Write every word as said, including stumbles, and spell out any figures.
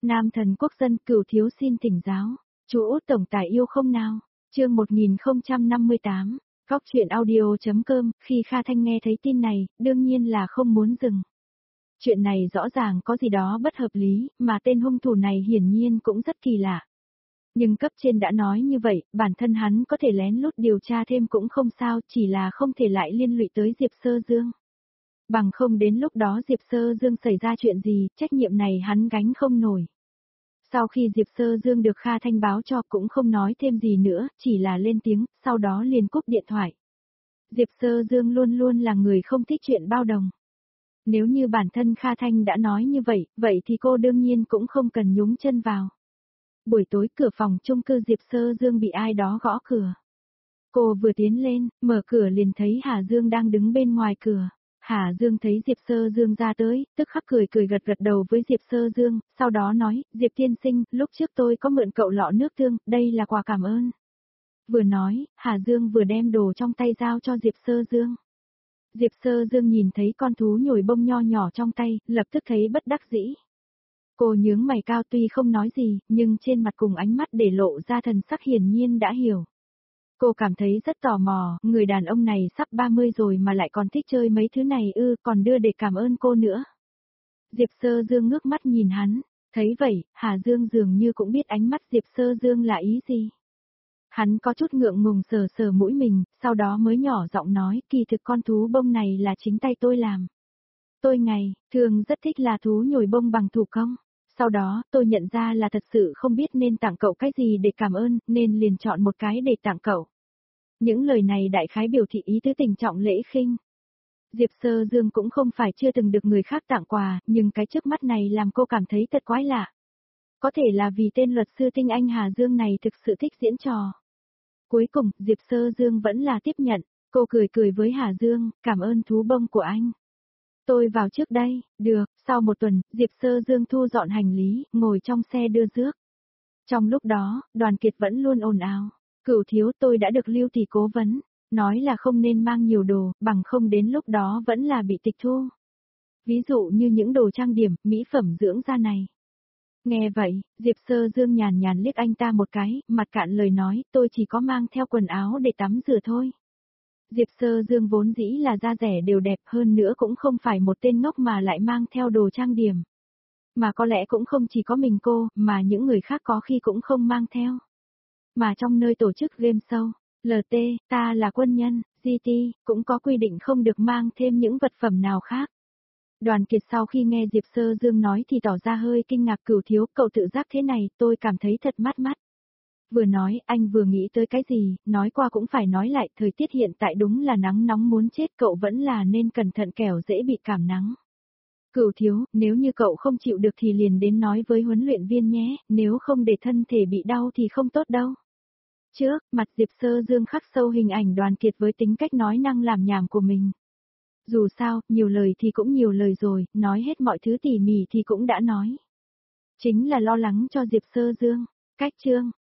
Nam thần quốc dân Cửu thiếu xin thỉnh giáo. Chú Út tổng tài yêu không nào? Chương một nghìn không trăm năm mươi tám. Góc truyện audio.com. Khi Kha Thanh nghe thấy tin này, đương nhiên là không muốn dừng. Chuyện này rõ ràng có gì đó bất hợp lý, mà tên hung thủ này hiển nhiên cũng rất kỳ lạ. Nhưng cấp trên đã nói như vậy, bản thân hắn có thể lén lút điều tra thêm cũng không sao, chỉ là không thể lại liên lụy tới Diệp Sơ Dương. Bằng không đến lúc đó Diệp Sơ Dương xảy ra chuyện gì, trách nhiệm này hắn gánh không nổi. Sau khi Diệp Sơ Dương được Kha Thanh báo cho cũng không nói thêm gì nữa, chỉ là lên tiếng, sau đó liền cúp điện thoại. Diệp Sơ Dương luôn luôn là người không thích chuyện bao đồng. Nếu như bản thân Kha Thanh đã nói như vậy, vậy thì cô đương nhiên cũng không cần nhúng chân vào. Buổi tối cửa phòng chung cư Diệp Sơ Dương bị ai đó gõ cửa. Cô vừa tiến lên, mở cửa liền thấy Hà Dương đang đứng bên ngoài cửa. Hà Dương thấy Diệp Sơ Dương ra tới, tức khắc cười cười gật gật đầu với Diệp Sơ Dương, sau đó nói, Diệp tiên sinh, lúc trước tôi có mượn cậu lọ nước tương, đây là quà cảm ơn. Vừa nói, Hà Dương vừa đem đồ trong tay giao cho Diệp Sơ Dương. Diệp Sơ Dương nhìn thấy con thú nhồi bông nho nhỏ trong tay, lập tức thấy bất đắc dĩ. Cô nhướng mày cao tuy không nói gì, nhưng trên mặt cùng ánh mắt để lộ ra thần sắc hiển nhiên đã hiểu. Cô cảm thấy rất tò mò, người đàn ông này sắp ba mươi rồi mà lại còn thích chơi mấy thứ này ư, còn đưa để cảm ơn cô nữa. Diệp Sơ Dương ngước mắt nhìn hắn, thấy vậy, Hà Dương dường như cũng biết ánh mắt Diệp Sơ Dương là ý gì. Hắn có chút ngượng ngùng sờ sờ mũi mình, sau đó mới nhỏ giọng nói, kỳ thực con thú bông này là chính tay tôi làm. Tôi ngày, thường rất thích là thú nhồi bông bằng thủ công. Sau đó, tôi nhận ra là thật sự không biết nên tặng cậu cái gì để cảm ơn, nên liền chọn một cái để tặng cậu. Những lời này đại khái biểu thị ý tứ tình trọng lễ khinh. Diệp Sơ Dương cũng không phải chưa từng được người khác tặng quà, nhưng cái trước mắt này làm cô cảm thấy thật quái lạ. Có thể là vì tên luật sư tinh anh Hà Dương này thực sự thích diễn trò. Cuối cùng, Diệp Sơ Dương vẫn là tiếp nhận, cô cười cười với Hà Dương, cảm ơn thú bông của anh. Tôi vào trước đây, được, sau một tuần, Diệp Sơ Dương thu dọn hành lý, ngồi trong xe đưa rước. Trong lúc đó, Đoàn Kiệt vẫn luôn ồn ào, Cửu thiếu tôi đã được Lưu tỷ cố vấn, nói là không nên mang nhiều đồ, bằng không đến lúc đó vẫn là bị tịch thu. Ví dụ như những đồ trang điểm, mỹ phẩm dưỡng da này. Nghe vậy, Diệp Sơ Dương nhàn nhàn liếc anh ta một cái, mặt cạn lời nói, tôi chỉ có mang theo quần áo để tắm rửa thôi. Diệp Sơ Dương vốn dĩ là da rẻ đều đẹp hơn nữa cũng không phải một tên ngốc mà lại mang theo đồ trang điểm. Mà có lẽ cũng không chỉ có mình cô, mà những người khác có khi cũng không mang theo. Mà trong nơi tổ chức game show, lờ tê, ta là quân nhân, giê tê, cũng có quy định không được mang thêm những vật phẩm nào khác. Đoàn Kiệt sau khi nghe Diệp Sơ Dương nói thì tỏ ra hơi kinh ngạc. Cửu thiếu, cậu tự giác thế này, tôi cảm thấy thật mát mắt. Vừa nói, anh vừa nghĩ tới cái gì, nói qua cũng phải nói lại, thời tiết hiện tại đúng là nắng nóng muốn chết, cậu vẫn là nên cẩn thận kẻo dễ bị cảm nắng. Cửu thiếu, nếu như cậu không chịu được thì liền đến nói với huấn luyện viên nhé, nếu không để thân thể bị đau thì không tốt đâu. Trước, mặt Diệp Sơ Dương khắc sâu hình ảnh Đoàn Kiệt với tính cách nói năng làm nhảm của mình. Dù sao, nhiều lời thì cũng nhiều lời rồi, nói hết mọi thứ tỉ mỉ thì cũng đã nói. Chính là lo lắng cho Diệp Sơ Dương. Cách chương,